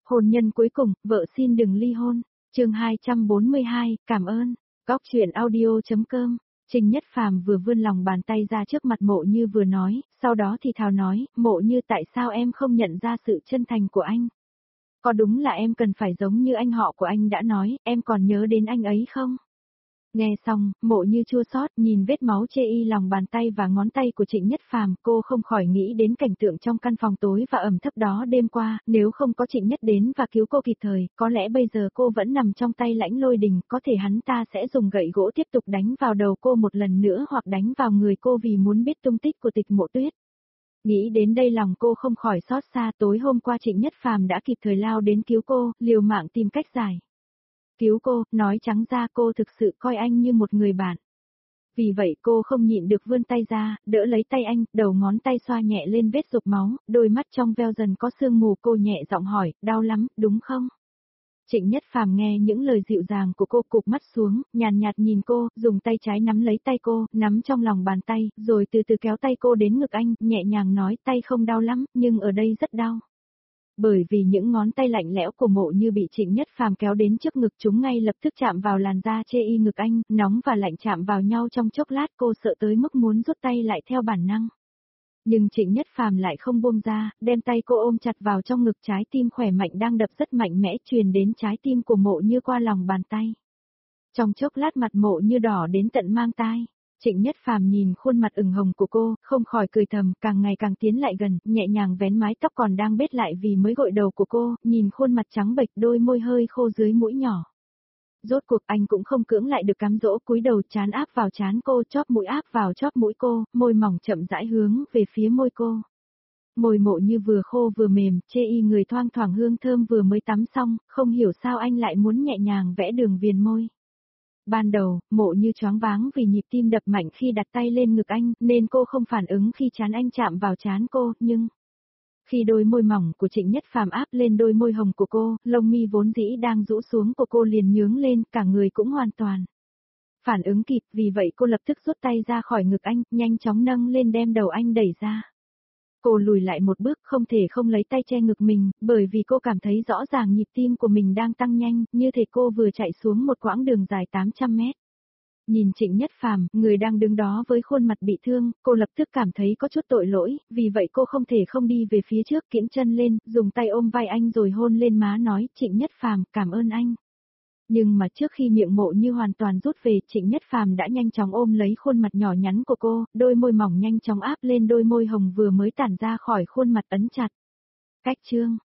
Hôn nhân cuối cùng, vợ xin đừng ly hôn. Chương 242, cảm ơn. Góc truyện audio.com. Trình Nhất Phàm vừa vươn lòng bàn tay ra trước mặt Mộ Như vừa nói, sau đó thì thào nói, Mộ Như tại sao em không nhận ra sự chân thành của anh? Có đúng là em cần phải giống như anh họ của anh đã nói, em còn nhớ đến anh ấy không? Nghe xong, Mộ Như chua xót nhìn vết máu chê y lòng bàn tay và ngón tay của Trịnh Nhất Phàm, cô không khỏi nghĩ đến cảnh tượng trong căn phòng tối và ẩm thấp đó đêm qua, nếu không có Trịnh Nhất đến và cứu cô kịp thời, có lẽ bây giờ cô vẫn nằm trong tay Lãnh Lôi Đình, có thể hắn ta sẽ dùng gậy gỗ tiếp tục đánh vào đầu cô một lần nữa hoặc đánh vào người cô vì muốn biết tung tích của Tịch Mộ Tuyết. Nghĩ đến đây lòng cô không khỏi xót xa, tối hôm qua Trịnh Nhất Phàm đã kịp thời lao đến cứu cô, liều mạng tìm cách giải cứu cô, nói trắng ra cô thực sự coi anh như một người bạn. Vì vậy cô không nhịn được vươn tay ra, đỡ lấy tay anh, đầu ngón tay xoa nhẹ lên vết rục máu, đôi mắt trong veo dần có sương mù, cô nhẹ giọng hỏi, đau lắm, đúng không? Trịnh Nhất Phàm nghe những lời dịu dàng của cô, cụp mắt xuống, nhàn nhạt nhìn cô, dùng tay trái nắm lấy tay cô, nắm trong lòng bàn tay, rồi từ từ kéo tay cô đến ngực anh, nhẹ nhàng nói, tay không đau lắm, nhưng ở đây rất đau. Bởi vì những ngón tay lạnh lẽo của Mộ Như bị Trịnh Nhất Phàm kéo đến trước ngực, chúng ngay lập tức chạm vào làn da chê y ngực anh, nóng và lạnh chạm vào nhau trong chốc lát, cô sợ tới mức muốn rút tay lại theo bản năng. Nhưng Trịnh Nhất Phàm lại không buông ra, đem tay cô ôm chặt vào trong ngực, trái tim khỏe mạnh đang đập rất mạnh mẽ truyền đến trái tim của Mộ Như qua lòng bàn tay. Trong chốc lát mặt Mộ Như đỏ đến tận mang tai. Trịnh Nhất Phàm nhìn khuôn mặt ửng hồng của cô, không khỏi cười thầm, càng ngày càng tiến lại gần, nhẹ nhàng vén mái tóc còn đang bết lại vì mới gội đầu của cô, nhìn khuôn mặt trắng bệch, đôi môi hơi khô dưới mũi nhỏ. Rốt cuộc anh cũng không cưỡng lại được, cám dỗ cúi đầu, trán áp vào trán cô, chóp mũi áp vào chóp mũi cô, môi mỏng chậm rãi hướng về phía môi cô. Môi Mộ Như vừa khô vừa mềm, chê y người thoang thoảng hương thơm, vừa mới tắm xong, không hiểu sao anh lại muốn nhẹ nhàng vẽ đường viền môi. Ban đầu, Mộ Như choáng váng vì nhịp tim đập mạnh khi đặt tay lên ngực anh, nên cô không phản ứng khi trán anh chạm vào trán cô, nhưng khi đôi môi mỏng của Trịnh Nhất Phàm áp lên đôi môi hồng của cô, lông mi vốn dĩ đang rũ xuống của cô liền nhướng lên, cả người cũng hoàn toàn phản ứng kịp, vì vậy cô lập tức rút tay ra khỏi ngực anh, nhanh chóng nâng lên đem đầu anh đẩy ra. Cô lùi lại một bước, không thể không lấy tay che ngực mình, bởi vì cô cảm thấy rõ ràng nhịp tim của mình đang tăng nhanh, như thể cô vừa chạy xuống một quãng đường dài 800 mét. Nhìn Trịnh Nhất Phàm, người đang đứng đó với khuôn mặt bị thương, cô lập tức cảm thấy có chút tội lỗi, vì vậy cô không thể không đi về phía trước, kiễng chân lên, dùng tay ôm vai anh rồi hôn lên má, nói, Trịnh Nhất Phàm, cảm ơn anh. Nhưng mà trước khi miệng Mộ Như hoàn toàn rút về, Trịnh Nhất Phàm đã nhanh chóng ôm lấy khuôn mặt nhỏ nhắn của cô, đôi môi mỏng nhanh chóng áp lên đôi môi hồng vừa mới tản ra khỏi khuôn mặt, ấn chặt. Cách chương